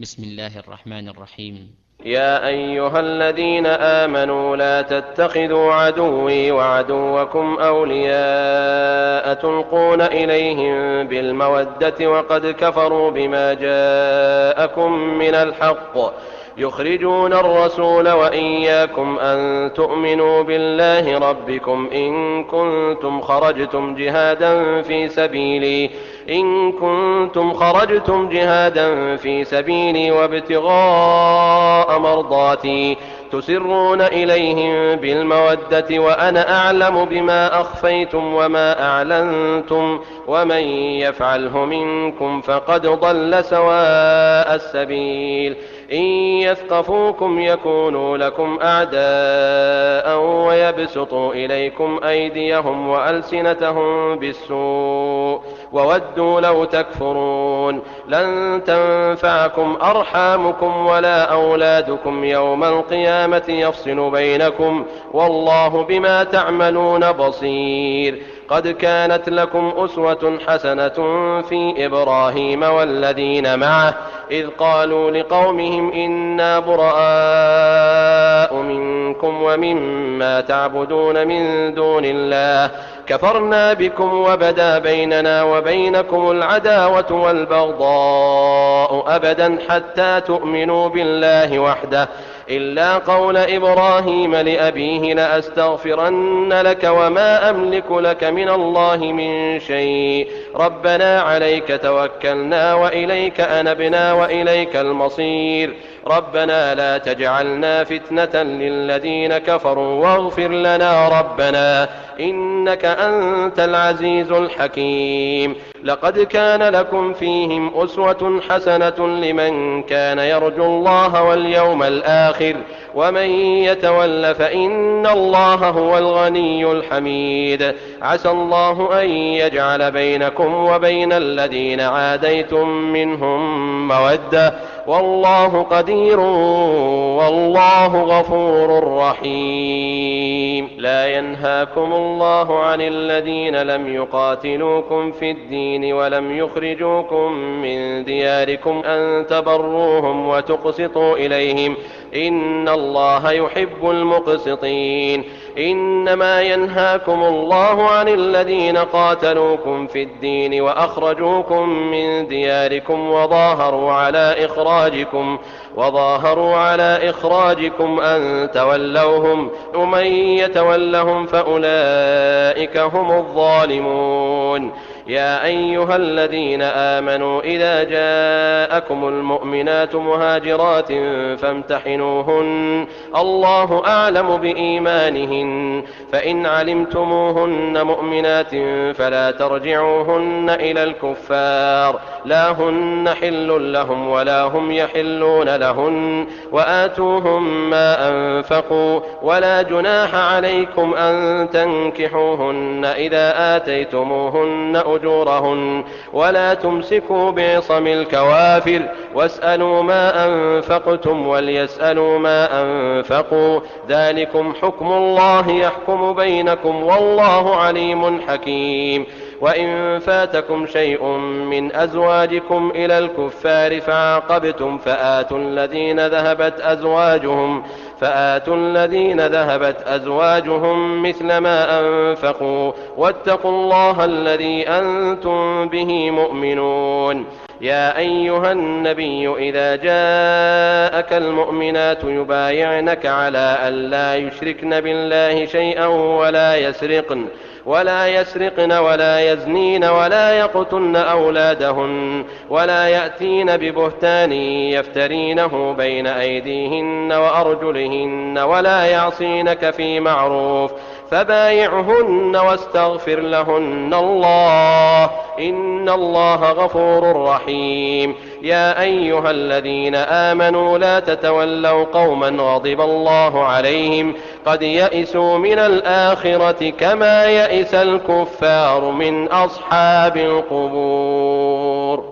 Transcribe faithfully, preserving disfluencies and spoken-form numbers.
بسم الله الرحمن الرحيم. يا أيها الذين آمنوا لا تتخذوا عدوي وعدوكم أولياء تلقون إليهم بالمودة وقد كفروا بما جاءكم من الحق يخرجون الرسول وإياكم أن تؤمنوا بالله ربكم إن كنتم خرجتم جهادا في سبيلي إن كنتم خرجتم جهادا في سبيلي وابتغاء مرضاتي تسرون إليهم بالمودة وأنا أعلم بما أخفيتم وما أعلنتم ومن يفعله منكم فقد ضل سواء السبيل إن يثقفوكم يكونوا لكم أعداء ويبسطوا إليكم أيديهم وألسنتهم بالسوء وودوا لو تكفرون لن تنفعكم أرحامكم ولا أولادكم يوم القيامة يفصل بينكم والله بما تعملون بصير. قد كانت لكم أسوة حسنة في إبراهيم والذين معه إذ قالوا لقومهم إنا براء منكم ومما تعبدون من دون الله كفرنا بكم وبدا بيننا وبينكم العداوة والبغضاء أبدا حتى تؤمنوا بالله وحده إلا قول إبراهيم لأبيه لأستغفرن لك وما أملك لك من الله من شيء ربنا عليك توكلنا وإليك أنبنا وإليك المصير ربنا لا تجعلنا فتنة للذين كفروا واغفر لنا ربنا إنك أنت العزيز الحكيم. لقد كان لكم فيهم أسوة حسنة لمن كان يرجو الله واليوم الآخر ومن يتول فإن الله هو الغني الحميد. عسى الله أن يجعل بينكم وبين الذين عاديتم منهم مودة والله قدير والله غفور رحيم. لا ينهاكم الله عن الذين لم يقاتلوكم في الدين ولم يخرجوكم من دياركم أن تبروهم وتقسطوا إليهم إن الله يحب المقسطين. إنما ينهاكم الله عن الذين قاتلوكم في الدين وأخرجوكم من دياركم وظاهروا على إخراجكم وظاهروا على إخراجكم أن تولوهم ومن يتولهم فأولئك هم الظالمون. يا أيها الذين آمنوا إذا جاءكم المؤمنات مهاجرات فامتحنوهن الله أعلم بإيمانهن فإن علمتموهن مؤمنات فلا ترجعوهن إلى الكفار لا هن حل لهم ولا هم يحلون لهن وآتوهم ما أنفقوا ولا جناح عليكم أن تنكحوهن إذا آتيتموهن أجورهن ولا تمسكوا بعصم الكوافر واسألوا ما أنفقتم وليسألوا ما أنفقوا ذلكم حكم الله يحكم بينكم والله عليم حكيم. وإن فاتكم شيء من أزواجكم إلى الكفار فعاقبتم فآتوا الذين ذهبت أزواجهم فآتوا الذين ذهبت أزواجهم مثل ما أنفقوا واتقوا الله الذي أنتم به مؤمنون. يا أيها النبي إذا جاءك المؤمنات يبايعنك على أن لا يشركن بالله شيئا ولا يسرقن ولا يسرقن ولا يزنين ولا يقتلن أولادهن ولا يأتين ببهتان يفترينه بين أيديهن وأرجلهن ولا يعصينك في معروف فبايعهن واستغفر لهن الله إن الله غفور رحيم. يا أيها الذين آمنوا لا تتولوا قوما غضب الله عليهم قد يئسوا من الآخرة كما يئس الكفار من أصحاب القبور.